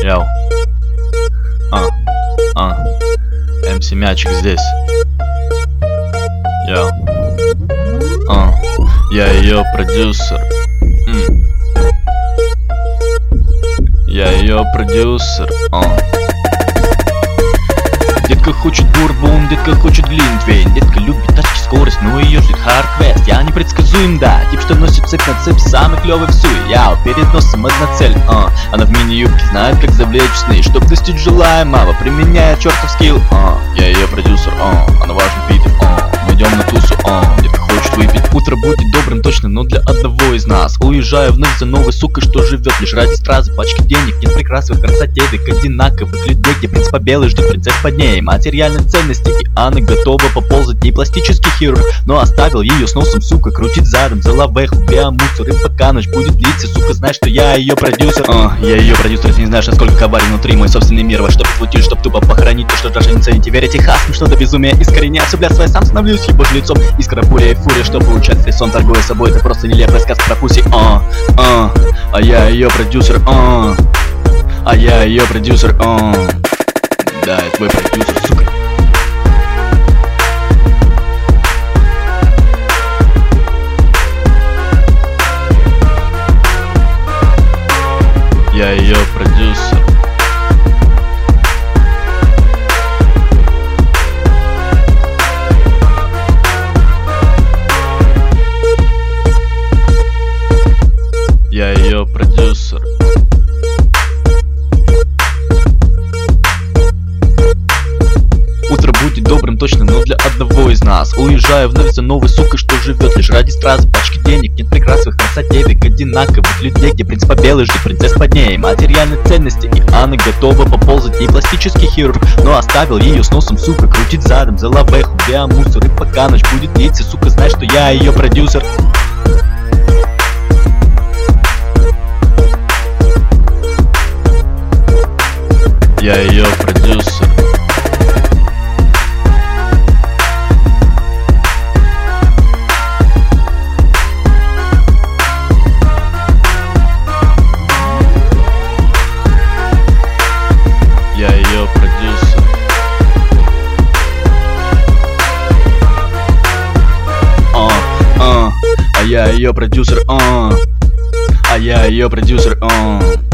Яу. МС Мячик здесь. Яу. Я ее продюсер. Я ее продюсер. Детка хочет бурбон, детка хочет глинтвейн. Детка любит тачки, скорость, но ее ждет хардквест. Я непредсказуем, да, тип, что носит цепь на цепь, самый клевый в суе. Я перед носом одна цель, она в мини-юбке знает, как завлечь сны. Чтоб достичь желаемого, применяя чертов скилл. Я ее продюсер, она важный питер, мы идем на тусу, детка хочет выпить. Утро будет добрым точно, но для одного из нас. Уезжаю вновь за новой сукой, что живет лишь ради стразы. Пачки денег, нет прекрасных красоте, век одинаковых людей, где принц побелый ждет принцесс под ней. Материальной ценности, и она готова поползать. Не пластический хирург, но оставил ее с носом, сука, крутит задом. За лавеху, биомусор, и пока ночь будет длиться, сука, знаешь, что я ее продюсер. Я ее продюсер, ты не знаешь, насколько коварен внутри мой собственный мир. Во что прикрутить, чтоб тупо похоронить то, что даже не цените. Верите хасм, что-то безумие искореняет. Все, бля, своей сам становлюсь его лицом. Искра, буря и фурия, что получать лицом, торгуя собой, это просто нелепая сказка про пуси. А я ее продюсер, а я ее продюсер, да, я твой продюсер, сука. Я ее продюсер. Я ее продюсер. Утро будет добрым точно, но для одного из нас. Уезжаю вновь за новой сукой, что живет лишь ради стразы. Пачки денег, нет прекрасных красоте, век одинаковых людей, где принц побелый ждет принцесс под ней. Материальной ценности, и она готова поползать. Не пластический хирург, но оставил ее с носом, сука, крутит задом. За лавеху, биомусор, и пока ночь будет длиться, сука, знаешь, что я ее продюсер. Я ее продюсер. Я ее продюсер. А я ее продюсер, а я ее продюсер,